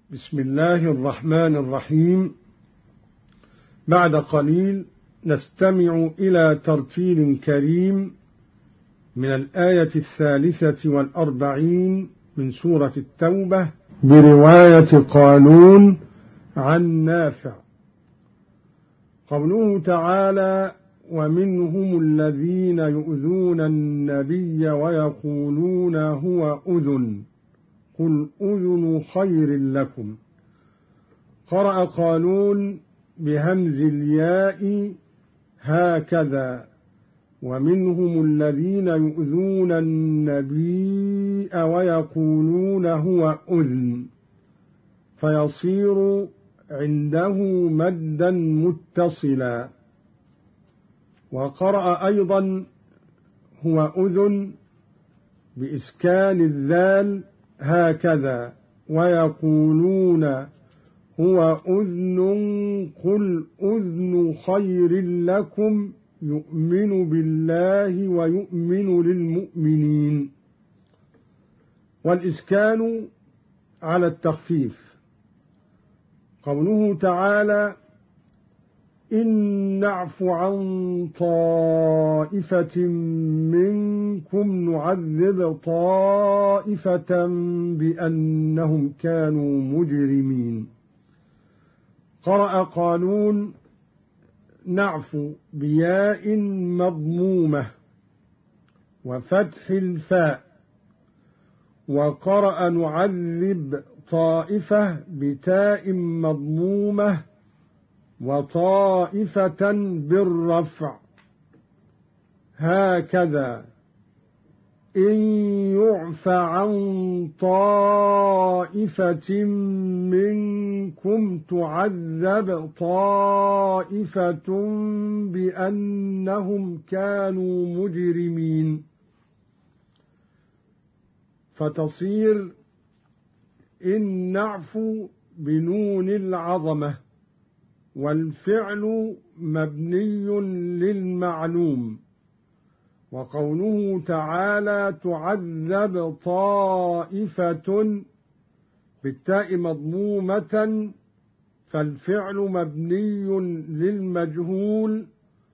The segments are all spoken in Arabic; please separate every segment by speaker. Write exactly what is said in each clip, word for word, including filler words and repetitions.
Speaker 1: بسم الله الرحمن الرحيم. بعد قليل نستمع إلى ترتيل كريم من الآية الثالثة والأربعين من سورة التوبة برواية قالون عن نافع. قوله تعالى: ومنهم الذين يؤذون النبي ويقولون هو أذن قل أذن خير لكم. قرأ قالون بهمز الياء هكذا: ومنهم الذين يؤذون النبي ويقولون هو أذن، فيصير عنده مدا متصلا. وقرأ أيضا هو أذن بإسكان الذال هكذا: ويقولون هو أذن قل أذن خير لكم يؤمن بالله ويؤمن للمؤمنين. والإسكان على التخفيف. قوله تعالى: إن نعف عن طائفة منكم نعذب طائفة بأنهم كانوا مجرمين. قرأ قالون نعف بياء مضمومة وفتح الفاء، وقرأ نعذب طائفة بتاء مضمومة وطائفة بالرفع هكذا: إن يعف عن طائفة منكم تعذب طائفة بأنهم كانوا مجرمين، فتصير إن نعفو بنون العظمة، والفعل مبني للمعلوم. وقوله تعالى تعذب طائفة بالتاء مضمومة، فالفعل مبني للمجهول،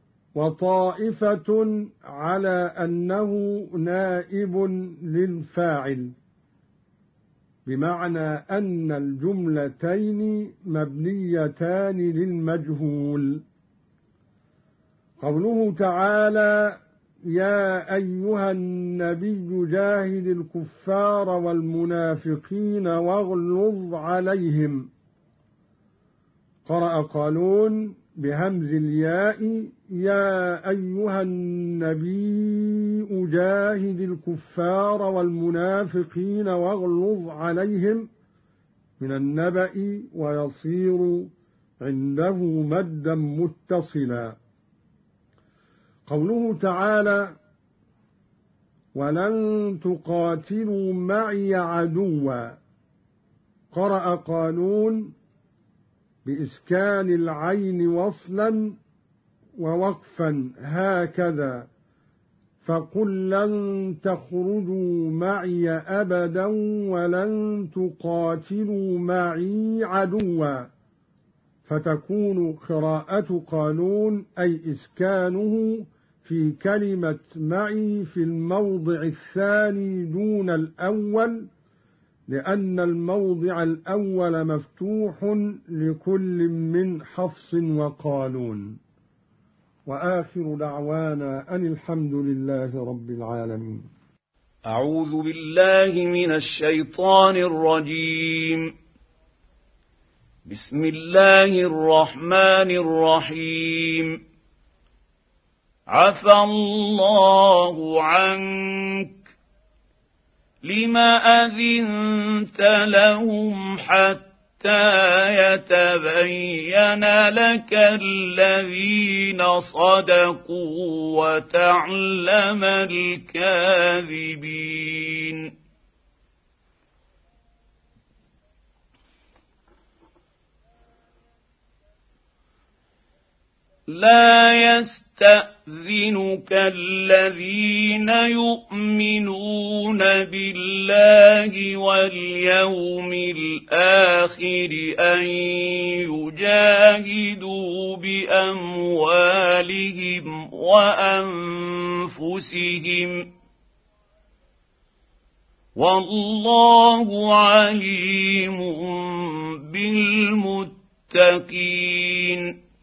Speaker 1: وطائفة على أنه نائب للفاعل، بمعنى أن الجملتين مبنيتان للمجهول. قوله تعالى: يا أيها النبي جاهد الكفار والمنافقين واغلظ عليهم. قرأ قالون بهمز الياء يا أيها النبي جاهد الكفار والمنافقين واغلظ عليهم من النبأ، ويصير عنده مدا متصلا. قوله تعالى: ولن تقاتلوا معي عدوا. قرأ قالون بإسكان العين وصلا ووقفا هكذا: فقل لن تخرجوا معي أبدا ولن تقاتلوا معي عدوا، فتكون قراءة قالون أي إسكانه في كلمة معي في الموضع الثاني دون الأول، لأن الموضع الأول مفتوح لكل من حفص وقالون. وآخر دعوانا أن الحمد لله رب العالمين.
Speaker 2: أعوذ بالله من الشيطان الرجيم. بسم الله الرحمن الرحيم. عفى الله عنك لم أذنت لهم حتى يتبين لك الذين صدقوا وتعلم الكاذبين. لا يستأذنك يستأذنك الذين يؤمنون بالله واليوم الآخر أن يجاهدوا بأموالهم وأنفسهم والله عليم بالمتقين.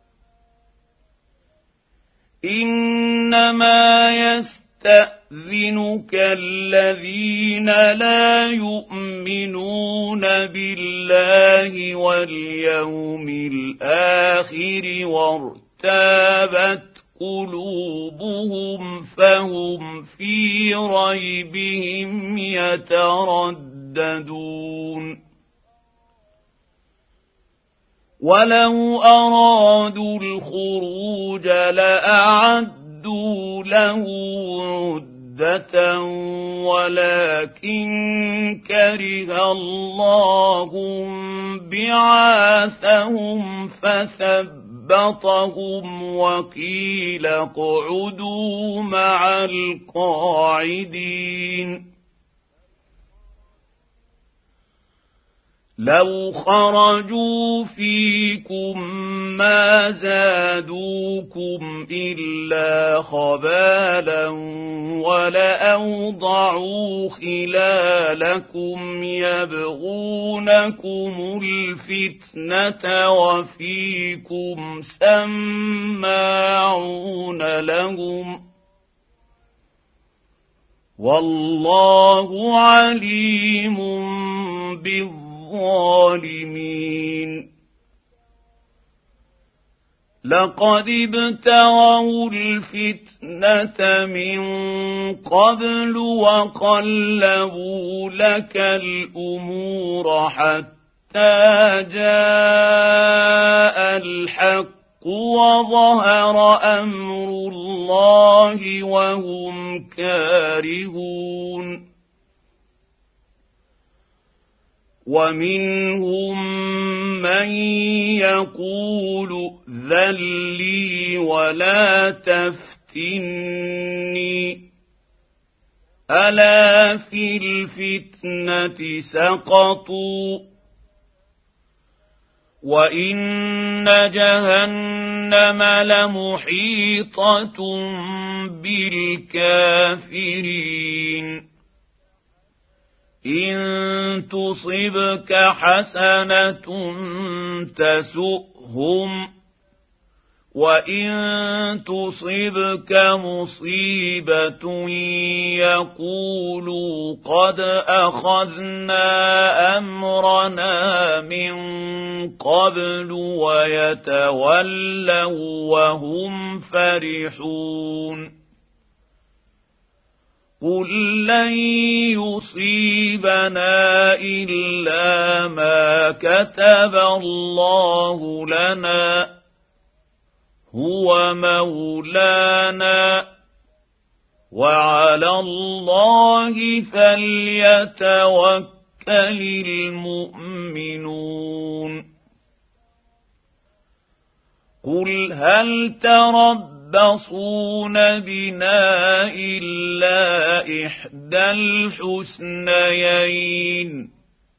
Speaker 2: إنما يستأذنك الذين لا يؤمنون بالله واليوم الآخر وارتابت قلوبهم فهم في ريبهم يترددون. ولو أرادوا الخروج لأعدوا له عدة ولكن كره الله بعاثهم فثبطهم وقيل اقعدوا مع القاعدين. لو خرجوا فيكم ما زادوكم إلا خبالا ولأوضعوا خلالكم يبغونكم الفتنة وفيكم سماعون لهم والله عليم بالظالمين. الظالمين. لقد ابتغوا الفتنة من قبل وقلبوا لك الأمور حتى جاء الحق وظهر أمر الله وهم كارهون. ومنهم من يقول ائذن لي ولا تفتني ألا في الفتنة سقطوا وإن جهنم لمحيطة بالكافرين. إن تصبك حسنة تسؤهم وإن تصبك مصيبة يقولوا قد أخذنا أمرنا من قبل ويتولوا وهم فرحون. قل لن يصيبنا إلا ما كتب الله لنا هو مولانا وعلى الله فليتوكل المؤمنون. قل هل تربصون يتربصون بنا إلا إحدى الحسنيين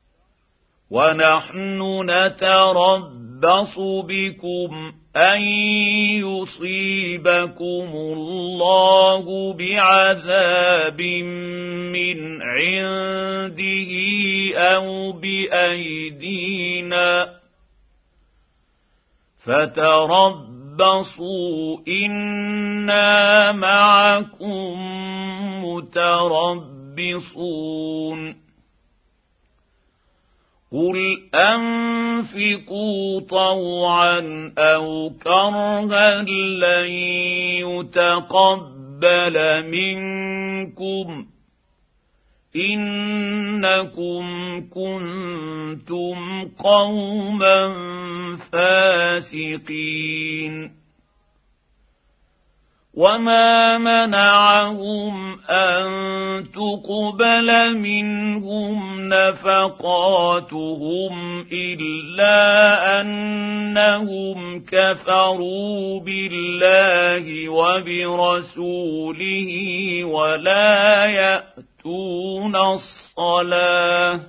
Speaker 2: ونحن نتربص بكم أن يصيبكم الله بعذاب من عنده أو بأيدينا فتربصوا إنا معكم متربصون. قل أنفقوا طوعا أو كرها لن يتقبل منكم إنكم كنتم قوما فاسقين. وما منعهم أن تقبل منهم نفقاتهم إلا أنهم كفروا بالله وبرسوله ولا يأتون الصلاة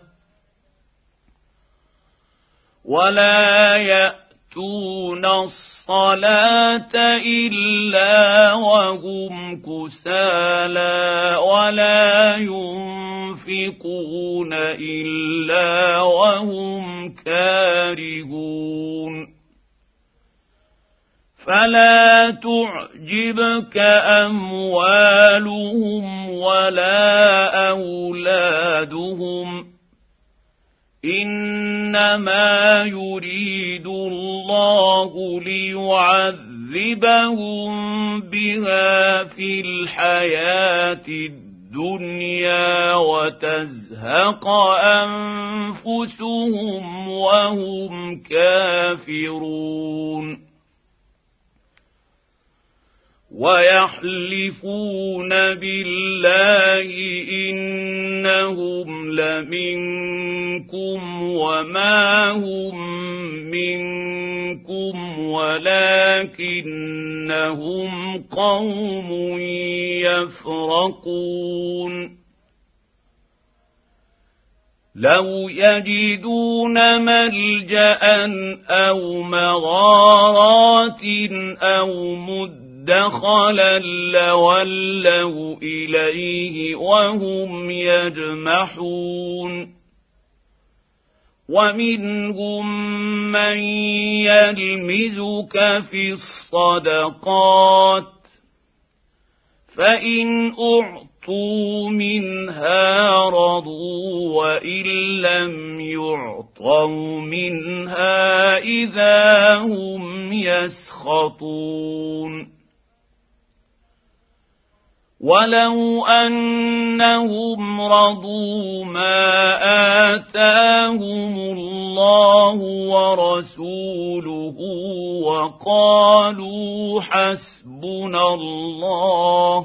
Speaker 2: ولا يأتون الصلاة إلا وهم كسالى ولا ينفقون إلا وهم كارهون فلا تعجبك أموالهم ولا أولادهم إنما يريد الله ليعذبهم بها في الحياة الدنيا وتزهق أنفسهم وهم كافرون ويحلفون بالله إنهم لمنكم وما هم منكم ولكنهم قوم يفرقون لو يجدون ملجأ أو مغارات أو مد دخلا لولوا إليه وهم يجمحون ومنهم من يلمزك في الصدقات فإن أعطوا منها رضوا وإن لم يعطوا منها إذا هم يسخطون ولو أنهم رضوا ما آتاهم الله ورسوله وقالوا حسبنا الله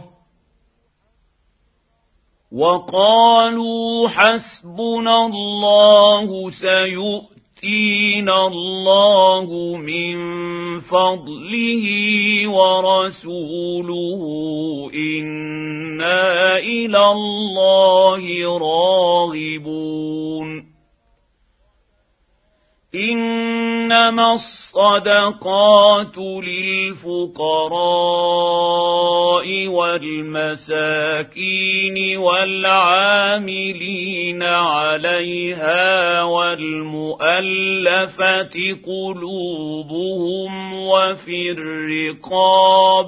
Speaker 2: وقالوا حسبنا الله سيؤتينا الله من فضله ورسوله إنا إلى الله راغبون إنما الصدقات للفقراء والمساكين والعاملين عليها والمؤلفة قلوبهم وفي الرقاب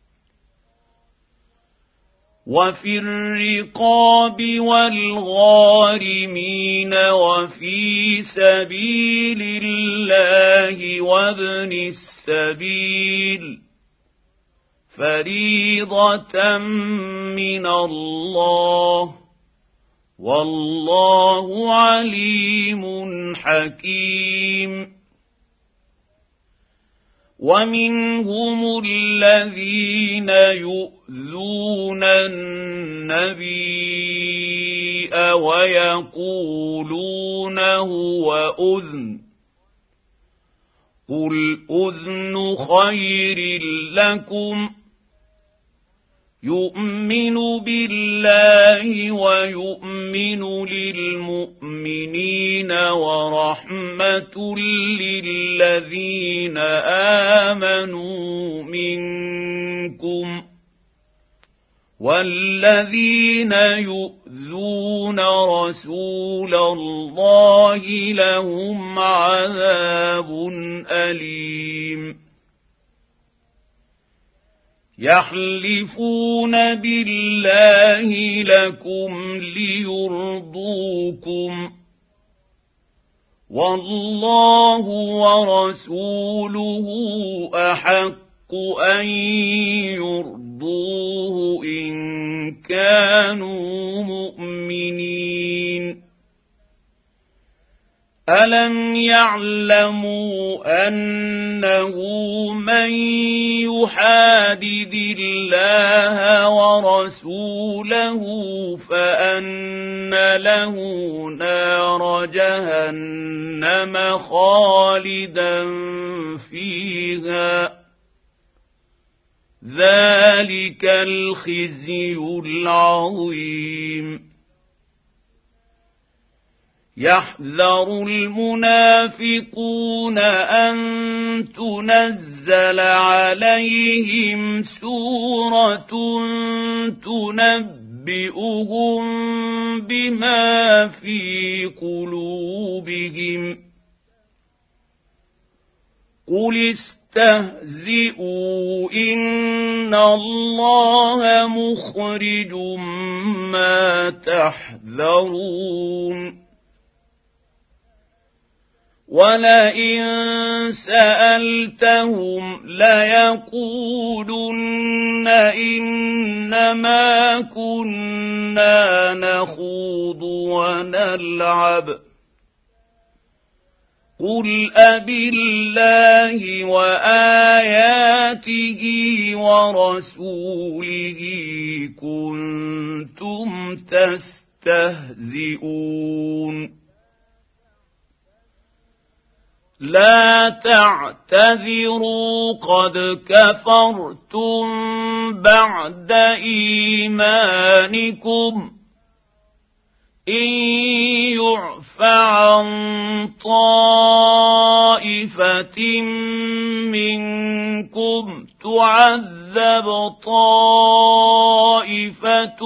Speaker 2: وفي الرقاب والغارمين وفي سبيل الله وابن السبيل فريضة من الله والله عليم حكيم ومنهم الذين يؤذون النبي ويقولون هو أذن قل أذن خير لكم يؤمن بالله ويؤمن للمؤمنين ورحمة للذين آمنوا منكم والذين يؤذون رسول الله لهم عذاب أليم يحلفون بالله لكم ليرضوكم والله ورسوله أحق أن يرضوه إن كانوا مؤمنين ألم يعلموا أنه من يحادد الله ورسوله فأن له نار جهنم خالدا فيها ذلك الخزي العظيم يحذر المنافقون أن تنزل عليهم سورة تنبئهم بما في قلوبهم قل استهزئوا إن الله مخرج ما تحذرون ولئن سألتهم ليقولن إنما كنا نخوض ونلعب قل أبالله وآياته ورسوله كنتم تستهزئون لا تعتذروا قد كفرتم بعد إيمانكم إن يعف عن طائفة منكم تعذب طائفة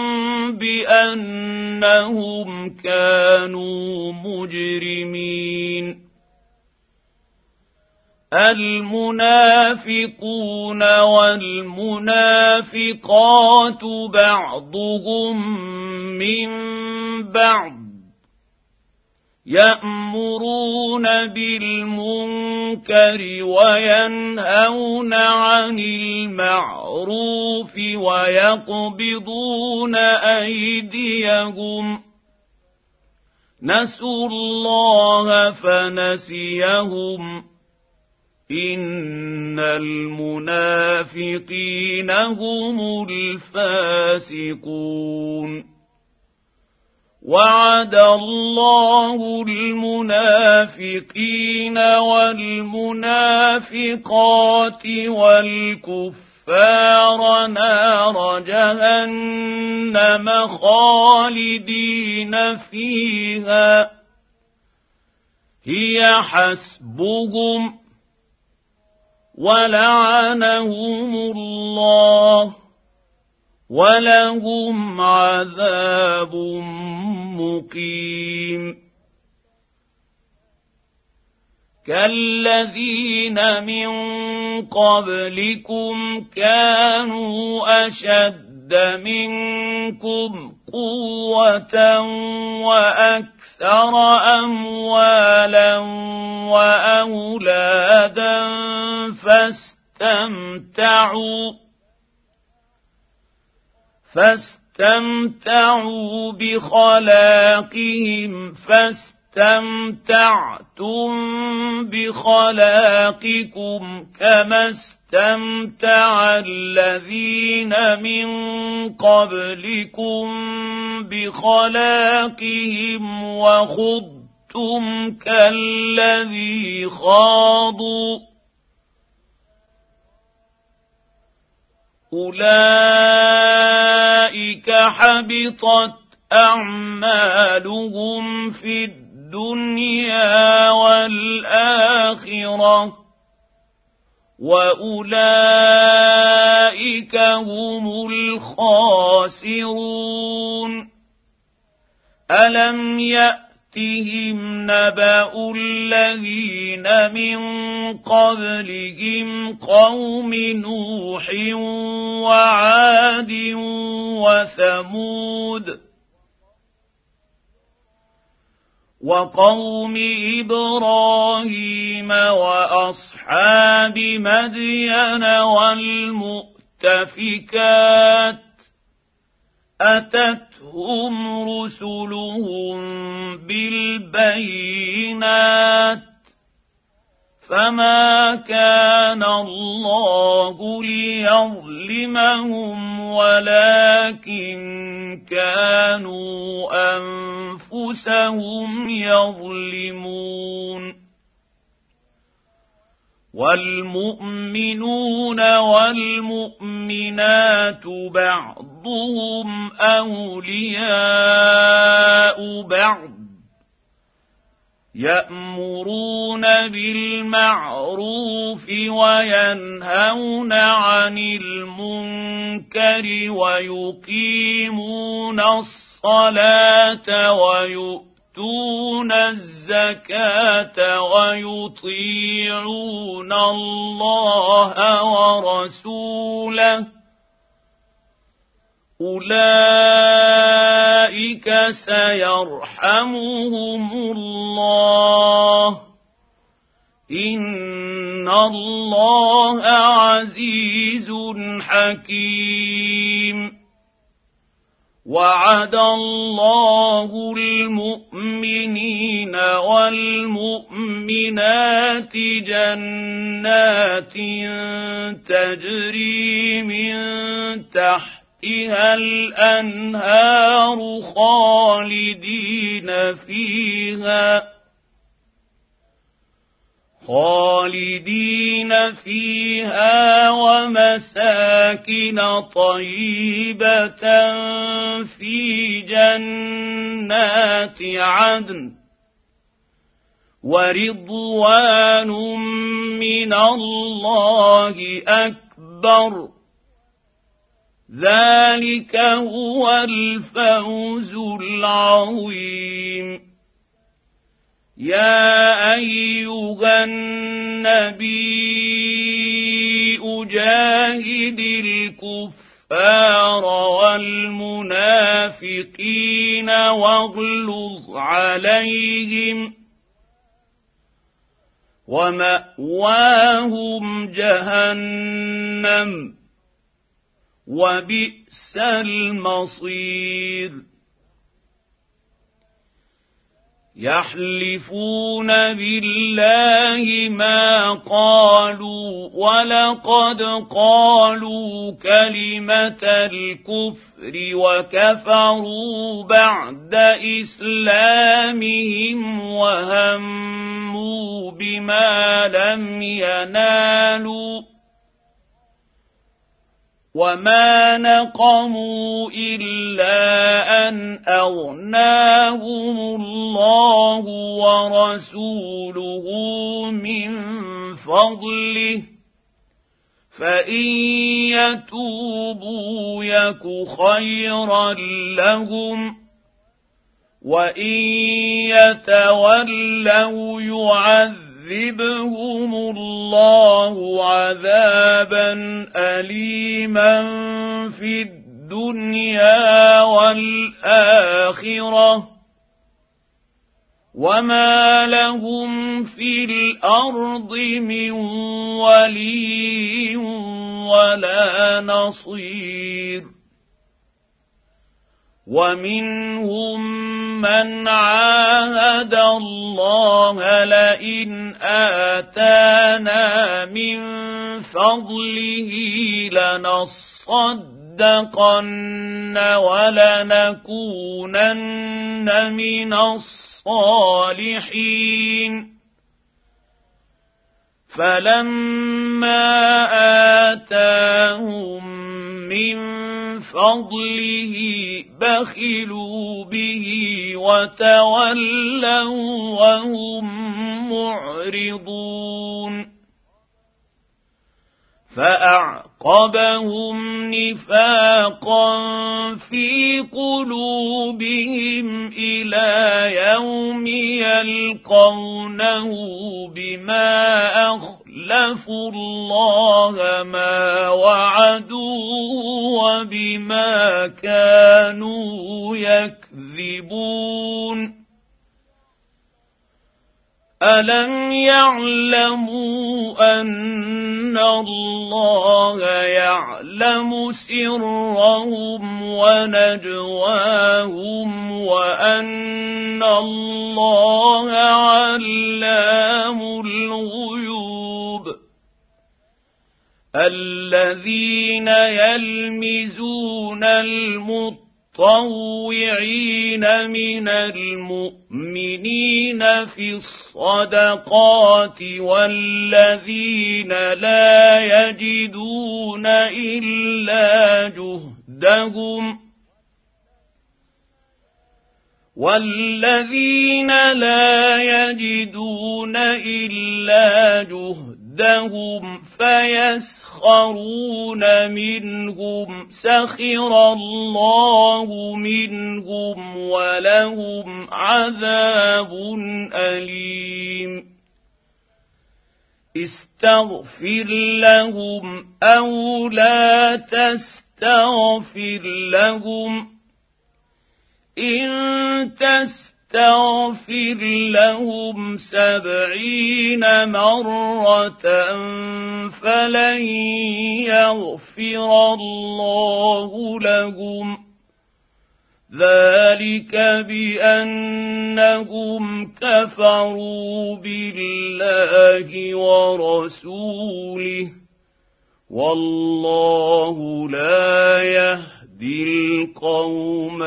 Speaker 2: بأنهم كانوا مجرمين المنافقون والمنافقات بعضهم من بعض يأمرون بالمنكر وينهون عن المعروف ويقبضون أيديهم نسوا الله فنسيهم إن المنافقين هم الفاسقون وعد الله المنافقين والمنافقات والكفار نار جهنم خالدين فيها هي حسبهم ولعنهم الله ولهم عذاب مقيم كالذين من قبلكم كانوا أشد منكم قوة وأكثر أموالا وأولادا فاستمتعوا فاستمتعوا بخلاقهم فاستمتعتم بخلاقكم كما استمتع الذين من قبلكم بخلاقهم وخضتم كالذي خاضوا أولئك حبطت أعمالهم في الدنيا والآخرة وأولئك هم الخاسرون ألم يأتهم نبأ الذين من قبلهم قوم نوح وعاد وثمود وقوم إبراهيم وأصحاب مدين والمؤتفكات أتتهم رسلهم بالبينات فما كان الله ليظلمهم ولكن كانوا أنفسهم يظلمون والمؤمنون والمؤمنات بعضهم أولياء بعض يأمرون بالمعروف وينهون عن المنكر ويقيمون الصلاة ويؤتون الزكاة ويطيعون الله ورسوله أولئك سيرحمهم الله إن الله عزيز حكيم وعد الله المؤمنين والمؤمنات جنات تجري من تحت فيها الأنهار خالدين فيها خالدين فيها ومساكن طيبة في جنات عدن ورضوان من الله أكبر ذلك هو الفوز العظيم يا أيها النبي جاهد الكفار والمنافقين واغلظ عليهم ومأواهم جهنم وبئس المصير يحلفون بالله ما قالوا ولقد قالوا كلمة الكفر وكفروا بعد إسلامهم وهموا بما لم ينالوا وما نقموا إلا أن أغناهم الله ورسوله من فضله فإن يتوبوا يك خيرا لهم وإن يتولوا يعذبهم يعذبهم الله عذابا أليما في الدنيا والآخرة وما لهم في الأرض من ولي ولا نصير ومنهم من عاهد الله لئن آتانا من فضله لنصدقن ولنكونن من الصالحين فلما آتاهم من فضله بخلوا به وتولوا وهم معرضون فأعقبهم نفاقا في قلوبهم إلى يوم يلقونه بما أخلفوا الله ما وعدوه وبما كانوا يكذبون ألم يعلموا أن الله يعلم سرهم ونجواهم وأن الله علام الغيوب الذين يلمزون المطوعين من المؤمنين في الصدقات والذين لا يجدون إلا جهدهم والذين لا يجدون إلا جهدهم فيسخرون منهم سخر الله منهم ولهم عذاب أليم استغفر لهم أو لا تستغفر لهم إن تستغفر لهم سبعين مرة فلن يغفر الله لهم ذلك بأنهم كفروا بالله ورسوله والله لا يهدي القوم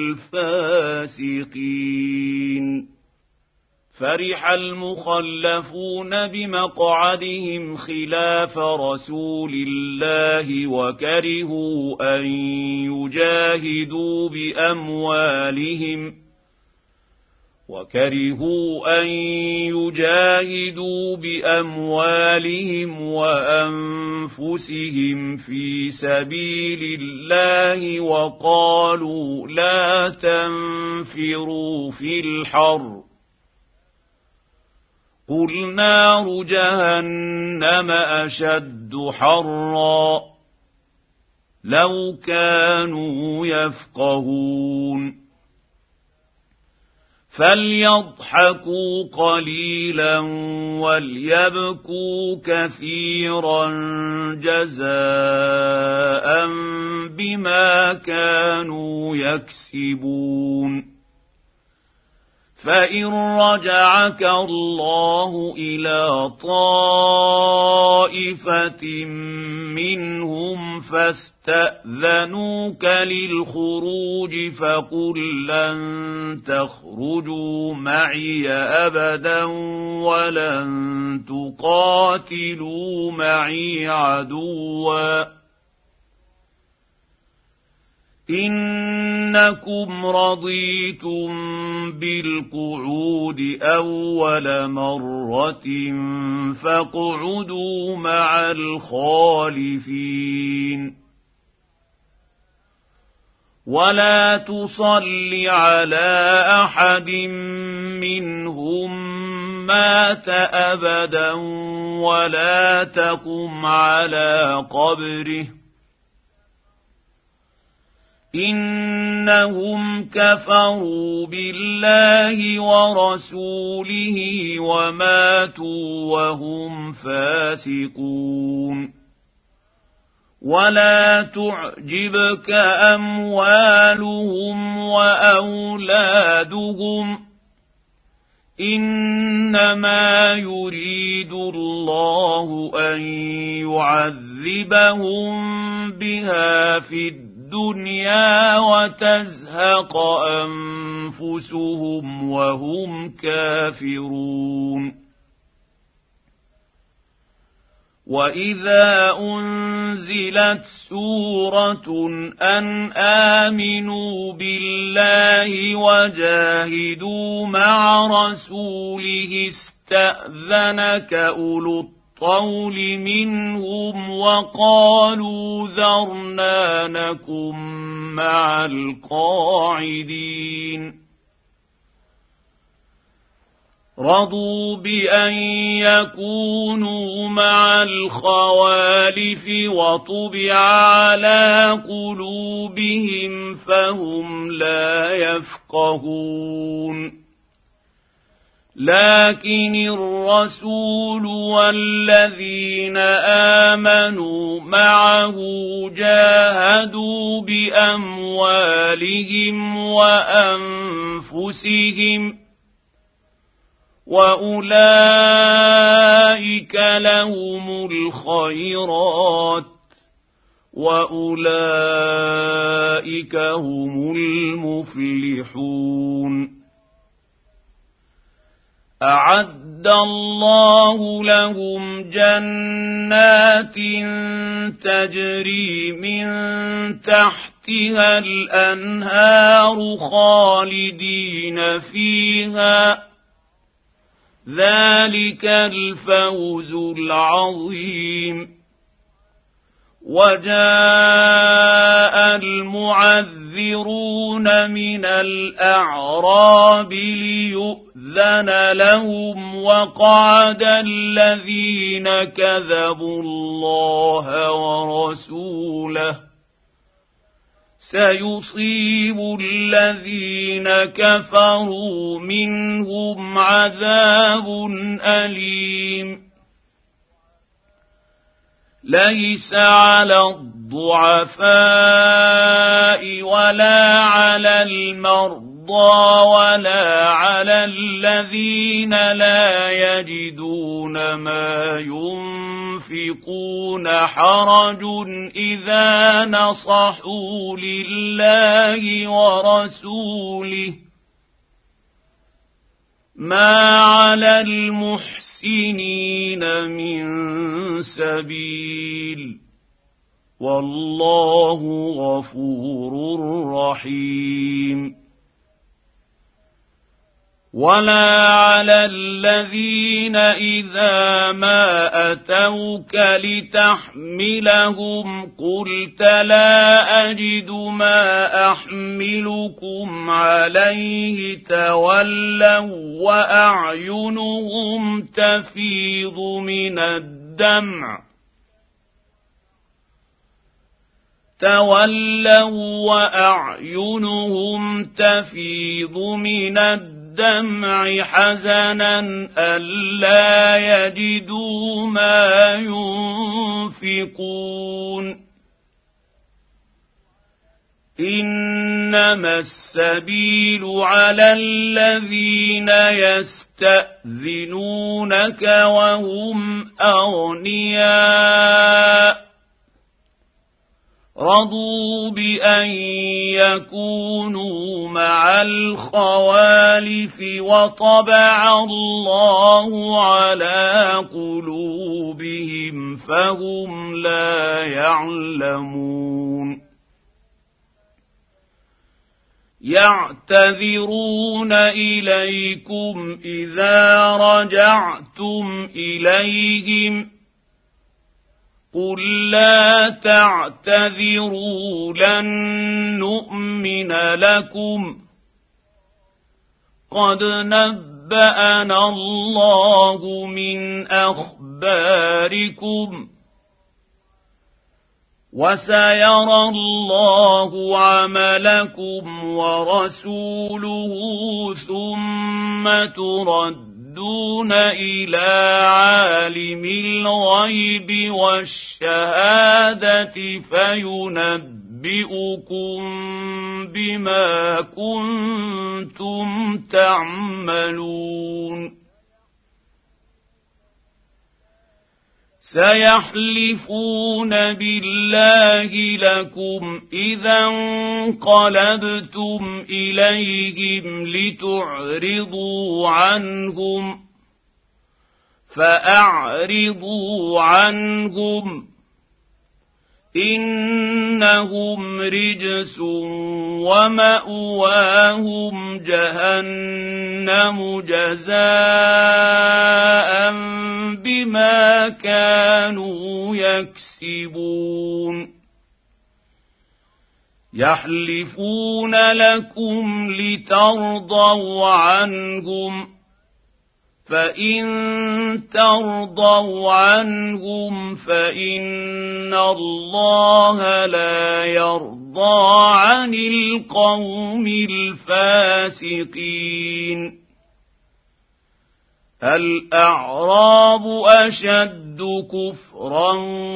Speaker 2: الفاسقين فرح المخلفون بمقعدهم خلاف رسول الله وكرهوا أن يجاهدوا بأموالهم وكرهوا أن يجاهدوا بأموالهم وأنفسهم في سبيل الله وقالوا لا تنفروا في الحر قل نار جهنم أشد حرا لو كانوا يفقهون فليضحكوا قليلا وليبكوا كثيرا جزاء بما كانوا يكسبون فإن رجعك الله إلى طائفة منهم فاستأذنوك للخروج فقل لن تخرجوا معي أبدا ولن تقاتلوا معي عدوا إنكم رضيتم بالقعود أول مرة فاقعدوا مع الخالفين ولا تصل على أحد منهم مات أبدا ولا تقم على قبره إنهم كفروا بالله ورسوله وماتوا وهم فاسقون ولا تعجبك أموالهم وأولادهم إنما يريد الله أن يعذبهم بها في الدنيا الدنيا وتزهق أنفسهم وهم كافرون وإذا أنزلت سورة أن آمنوا بالله وجاهدوا مع رسوله استأذنك أولو الطول منهم وقالوا ذرنا نكن مع القاعدين رضوا بأن يكونوا مع الخوالف وطبع على قلوبهم فهم لا يفقهون لكن الرسول والذين آمنوا معه جاهدوا بأموالهم وأنفسهم وأولئك لهم الخيرات وأولئك هم المفلحون أعد الله لهم جنات تجري من تحتها الأنهار خالدين فيها ذلك الفوز العظيم وجاء المعذرون من الأعراب ليؤذن لهم وقعد الذين كذبوا الله ورسوله سيصيب الذين كفروا منهم عذاب أليم ليس على الضعفاء ولا على المرضى ولا على الذين لا يجدون ما ينفقون حرج إذا نصحوا لله ورسوله ما على المحسنين من سبيل والله غفور رحيم ولا على الذين إذا ما أتوك لتحملهم قلت لا أجد ما أحملكم عليه تولوا وأعينهم تفيض من الدمع تولوا وأعينهم تفيض من الدمع الدمع حزنا ألا يجدوا ما ينفقون إنما السبيل على الذين يستأذنونك وهم أغنياء رضوا بأن يكونوا مع الخوالف وطبع الله على قلوبهم فهم لا يعلمون يعتذرون إليكم إذا رجعتم إليهم قل لا تعتذروا لن نؤمن لكم قد نبأنا الله من أخباركم وسيرى الله عملكم ورسوله ثم تردون دون إلى عالم الغيب والشهادة فينبئكم بما كنتم تعملون سيحلفون بالله لكم إذا انقلبتم إليهم لتعرضوا عنهم فأعرضوا عنهم إنهم رجس ومأواهم جهنم جزاء بما كانوا يكسبون يحلفون لكم لترضوا عنهم فإن ترضوا عنهم فإن الله لا يرضى عن القوم الفاسقين الأعراب أشد كفرا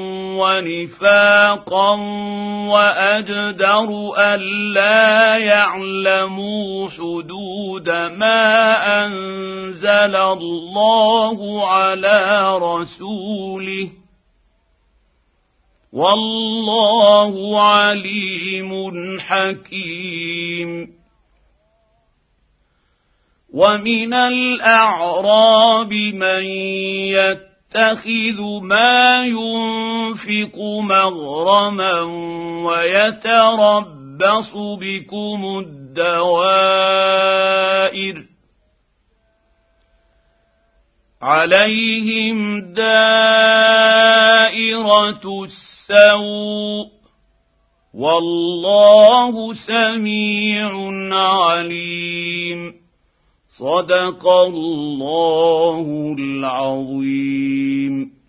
Speaker 2: ونفاقا وأجدر ألا يعلموا حدود ما أنزل الله على رسوله والله عليم حكيم. ومن الأعراب من يتخذ ما ينفق مغرما ويتربص بكم الدوائر عليهم دائرة السوء والله سميع عليم. صدق الله العظيم.